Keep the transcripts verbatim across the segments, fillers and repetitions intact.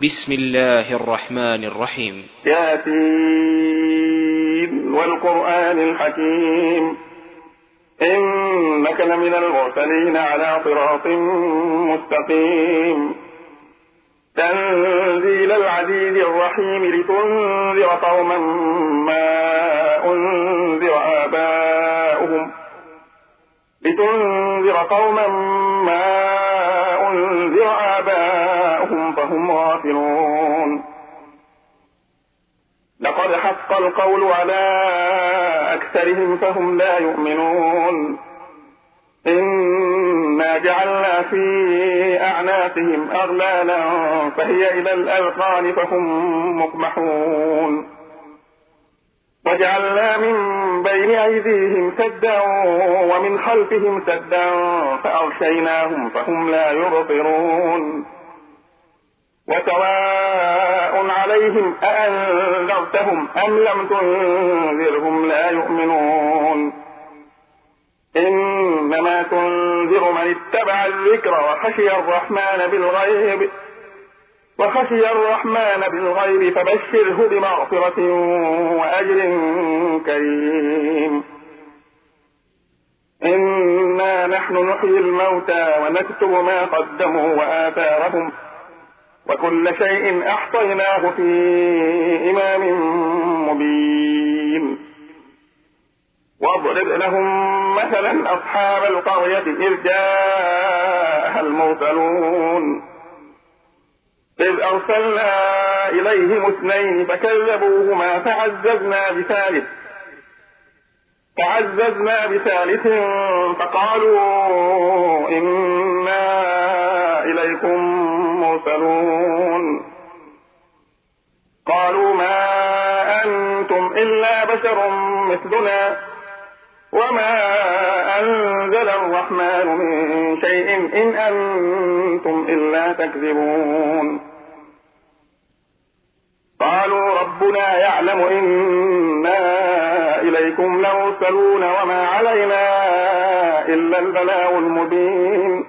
بسم الله الرحمن الرحيم. ياسين والقرآن الحكيم إنك لمن المرسلين على صراط مستقيم تنزيل العزيز الرحيم لتنذر قوما ما أنذر آباؤهم لتنذر قوما ما أنذر آباؤهم فهم غافلون. لقد حق القول على أكثرهم فهم لا يؤمنون. إنا جعلنا في أعناقهم أغلالا فهي إلى الأذقان فهم مقمحون. وجعلنا من بين أيديهم سدا ومن خلفهم سدا فأغشيناهم فهم لا يبصرون. وسواء عليهم أأنذرتهم أم لم تنذرهم لا يؤمنون. إنما تنذر من اتبع الذكر وخشي الرحمن بالغيب وخشي الرحمن بالغيب فبشره بمغفرة وأجر كريم. إنا نحن نحيي الموتى ونكتب ما قدموا وآثارهم وكل شيء أحصيناه في إمام مبين. واضرب لهم مثلا أصحاب القرية إذ جاءها المرسلون إذ أرسلنا إليهم اثنين فكذبوهما فعززنا بثالث فعززنا بثالث فقالوا إنا إليكم مرسلون. قالوا ما أنتم إلا بشر مثلنا وما أنزل الرحمن من شيء إن أنتم إلا تكذبون. قالوا ربنا يعلم إنا إليكم لمرسلون وما علينا إلا البلاغ المبين.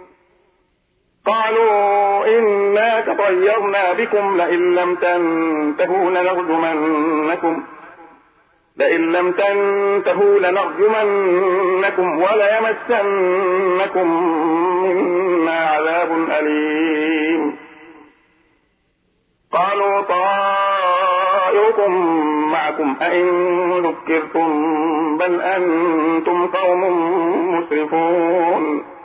قالوا إنا تطيرنا بكم لئن لم تنتهوا لنرجمنكم لئن لم تنتهوا لنرجمنكم وليمسنكم منا عذاب أليم. قالوا طائركم معكم أئن ذكرتم بل أنتم قوم مسرفون.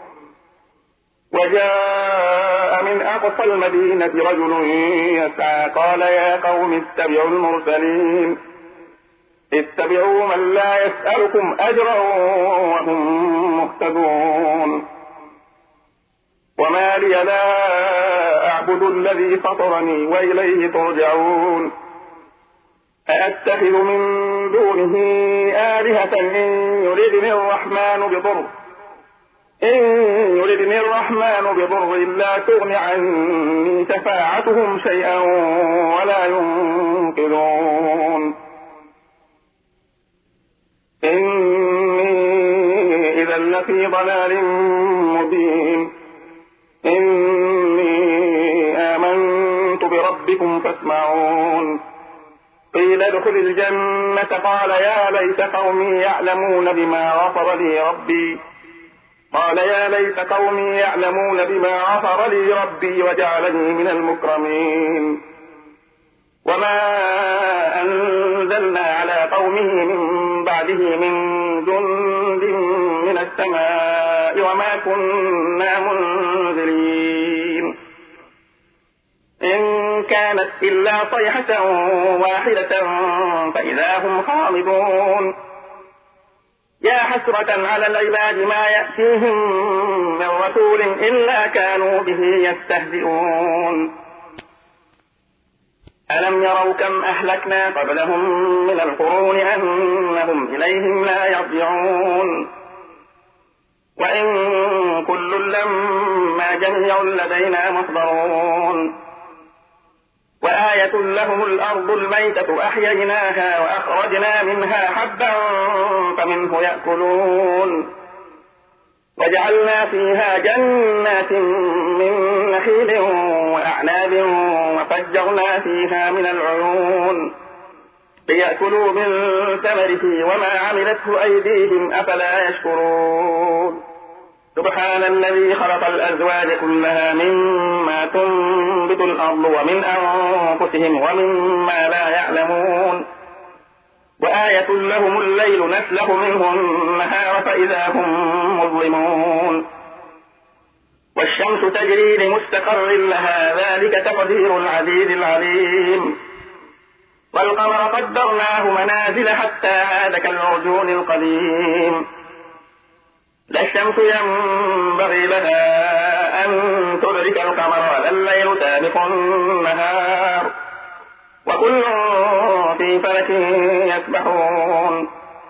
وجاء من أقصى المدينة رجل يسعى قال يا قوم اتبعوا المرسلين اتبعوا من لا يسألكم أجرا وهم مهتدون. وما لي لا أعبد الذي فطرني وإليه ترجعون. أأتخذ من دونه آلهة إن يردني الرحمن بضر إن يردني الرحمن بضر لا تغن عني شفاعتهم شيئا ولا ينقذون. إني إذا لفي ضلال مبين. إني آمنت بربكم فاسمعون. قيل ادخل الجنة قال يا ليت قومي يعلمون بما غفر لي ربي قال يا ليت قومي يعلمون بما غفر لي ربي وجعلني من المكرمين. وما أنزلنا على قومه من بعده من جند من السماء وما كنا منزلين. إن كانت إلا صيحة واحدة فإذا هم خامدون. يا حسرة على العباد ما يأتيهم من رسول إلا كانوا به يستهزئون. ألم يروا كم أهلكنا قبلهم من القرون أنهم إليهم لا يرجعون. وإن كل لما جميع لدينا محضرون. وآية لهم الأرض الميتة أحييناها وأخرجنا منها حبا فمنه يأكلون. وجعلنا فيها جنات من نخيل وأعناب وفجرنا فيها من العيون ليأكلوا من ثمره وما عملته أيديهم أفلا يشكرون سبحان الذي خلق الأزواج كلها مما تنبت الأرض ومن أنفسهم ومما لا يعلمون وآية لهم الليل نسلخ منه النهار فإذا هم مظلمون والشمس تجري لمستقر لها ذلك تقدير العزيز العليم والقمر قدرناه منازل حتى عاد كالعرجون القديم لا الشمس ينبغي لها أن تدرك القمر ولا الليل سابق النهار وكل في فلك يسبحون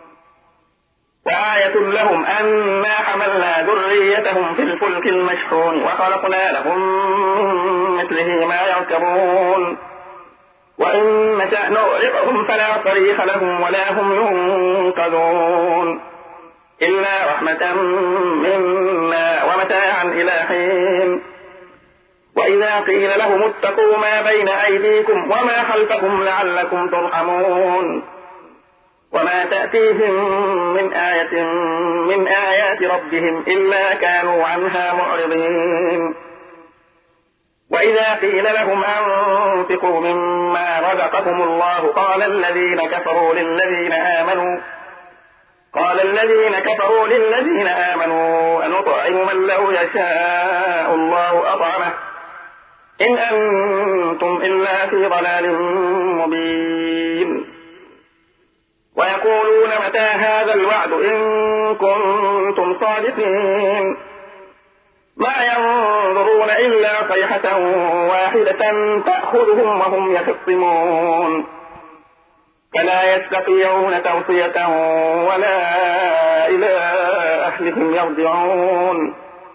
وآية لهم أنا حملنا ذريتهم في الفلك المشحون وخلقنا لهم من مثله ما يركبون وإن نشأ نغرقهم فلا صريخ لهم ولا هم ينقذون إلا رحمة منا ومتاعا إلى حين وإذا قيل لهم اتقوا ما بين أيديكم وما خلفكم لعلكم ترحمون وما تأتيهم من آية من آيات ربهم إلا كانوا عنها معرضين وإذا قيل لهم أنفقوا مما رزقكم الله قال الذين كفروا للذين آمنوا قال الذين كفروا للذين آمنوا أنطعم من لو يشاء الله أطعمه إن أنتم إلا في ضلال مبين ويقولون متى هذا الوعد إن كنتم صادقين ما ينظرون إلا صيحة واحدة تأخذهم وهم يخصمون فلا يستطيعون توصية ولا إلى أهلهم يرجعون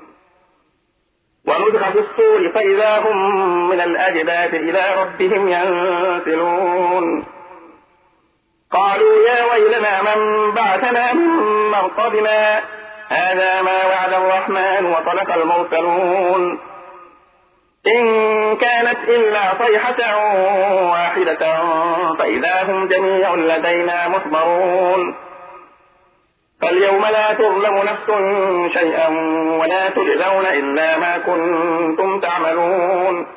ونفخ في الصور فإذا هم من الأجداث إلى ربهم ينسلون قالوا يا ويلنا من بعثنا من مرقدنا هذا ما وعد الرحمن وصدق المرسلون إن كانت إلا صيحة واحدة فإذا هم جميع لدينا محضرون فاليوم لا تظلم نفس شيئا ولا تجزون إلا ما كنتم تعملون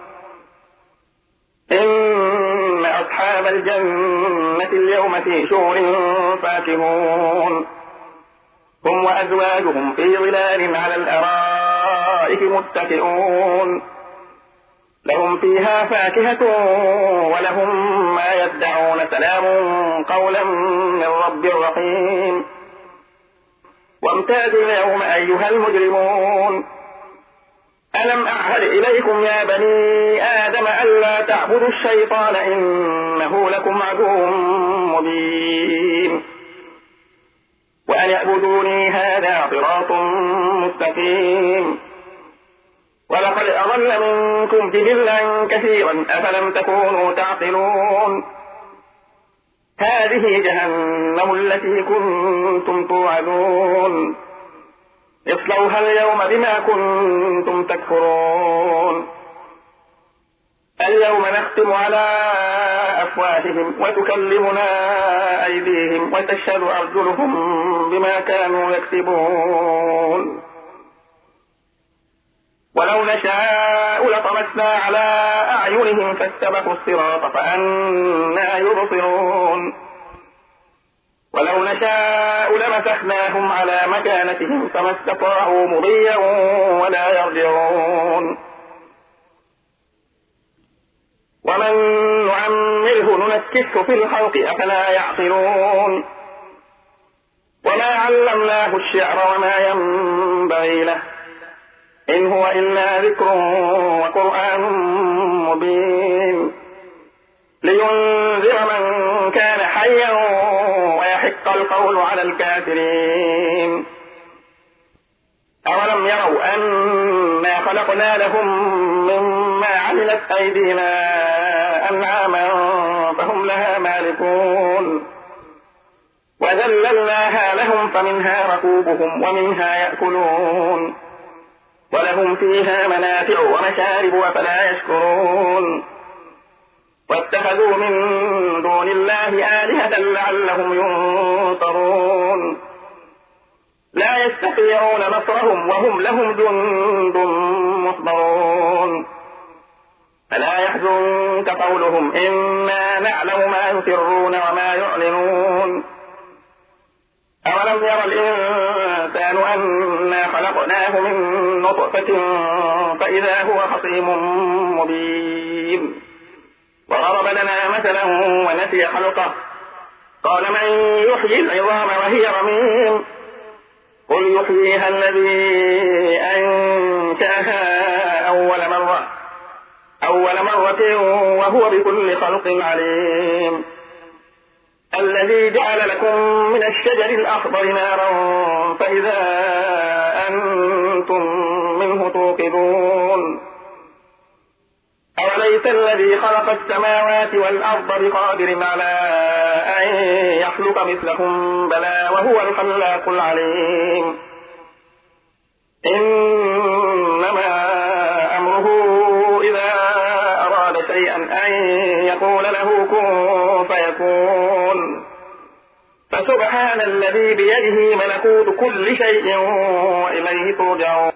إن أصحاب الجنة اليوم في شغل فاكهون هم وأزواجهم في ظلال على الأرائك متكئون لهم فيها فاكهة ولهم ما يدعون سلام قولا من رب رحيم وامتازوا اليوم أيها المجرمون ألم أعهد إليكم يا بني آدم ألا تعبدوا الشيطان إنه لكم عدو مبين وأن يعبدوني هذا صراط مستقيم ولقد أضل منكم جبلا كثيرا أفلم تكونوا تعقلون هذه جهنم التي كنتم توعدون اصلوها اليوم بما كنتم تكفرون اليوم نختم على أفواههم وتكلمنا أيديهم وتشهد أرجلهم بما كانوا يكسبون ولو نشاء لطمسنا على أعينهم فاستبقوا الصراط فأنى يبصرون ولو نشاء لمسخناهم على مكانتهم فما استطاعوا مضيا ولا يرجعون ومن نعمره ننكسه في الخلق أفلا يعقلون وما علمناه الشعر وما ينبغي له إن هو إلا ذكر وقرآن مبين لينذر من كان حيا ويحق القول على الكافرين أولم يروا أنا خلقنا لهم مما عملت أيدينا أنعاما فهم لها مالكون وذللناها لهم فمنها ركوبهم ومنها يأكلون ولهم فيها منافع ومشارب أفلا يشكرون اتخذوا من دون الله آلهة لعلهم ينصرون لا يستطيعون نصرهم وهم لهم جند محضرون فلا يحزنك قولهم إنا نعلم ما يسرون وما يعلنون أولم ير الإنسان أنا خلقناه من نطفة فإذا هو خصيم مبين وضرب لنا مثلا ونسي خلقه قال من يحيي العظام وهي رميم قل يحييها الذي أنشأها أول مرة أول مرة وهو بكل خلق عليم الذي جعل لكم من الشجر الأخضر نارا فإذا أنتم منه توقدون أوليس الذي خلق السماوات والأرض بقادر على أن يخلق مثلهم بلى وهو الخلاق العليم إنما أمره إذا أراد شيئا أن يقول له كن فيكون فسبحان الذي بيده ملكوت كل شيء وإليه ترجعون